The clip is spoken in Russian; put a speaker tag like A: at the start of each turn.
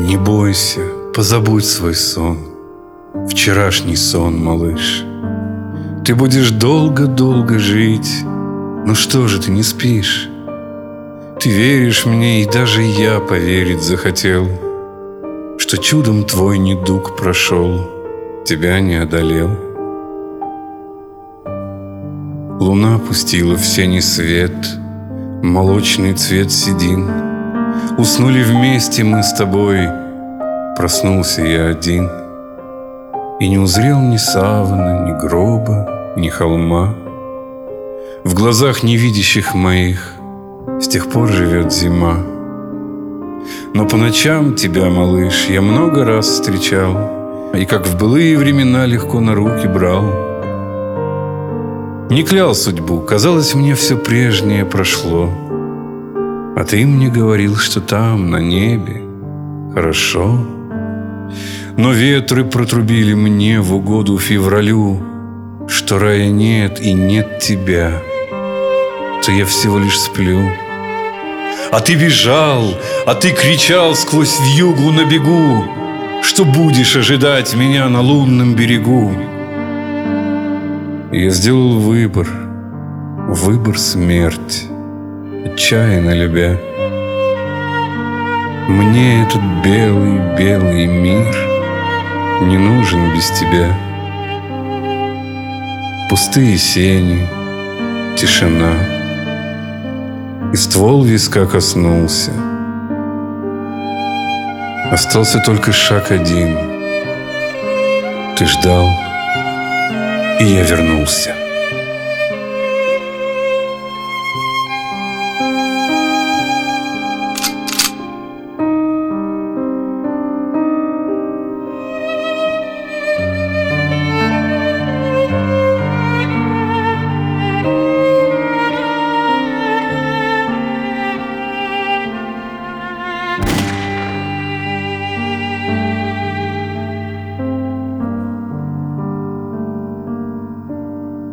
A: Не бойся, позабудь свой сон, вчерашний сон, малыш. Ты будешь долго-долго жить. Ну что же ты не спишь? Ты веришь мне, и даже я поверить захотел, что чудом твой недуг прошел, тебя не одолел. Луна пустила в сени свет, молочный цвет седин. Уснули вместе мы с тобой, проснулся я один. И не узрел ни савана, ни гроба, ни холма. В глазах невидящих моих с тех пор живет зима. Но по ночам тебя, малыш, я много раз встречал, и как в былые времена легко на руки брал. Не клял судьбу, казалось, мне все прежнее прошло. А ты мне говорил, что там, на небе, хорошо. Но ветры протрубили мне в угоду февралю, что рая нет и нет тебя, то я всего лишь сплю. А ты бежал, а ты кричал сквозь вьюгу на бегу, что будешь ожидать меня на лунном берегу. Я сделал выбор, выбор смерть, отчаянно любя. Мне этот белый-белый мир не нужен без тебя. Пустые сени, тишина, и ствол виска коснулся. Остался только шаг один. Ты ждал, и я вернулся.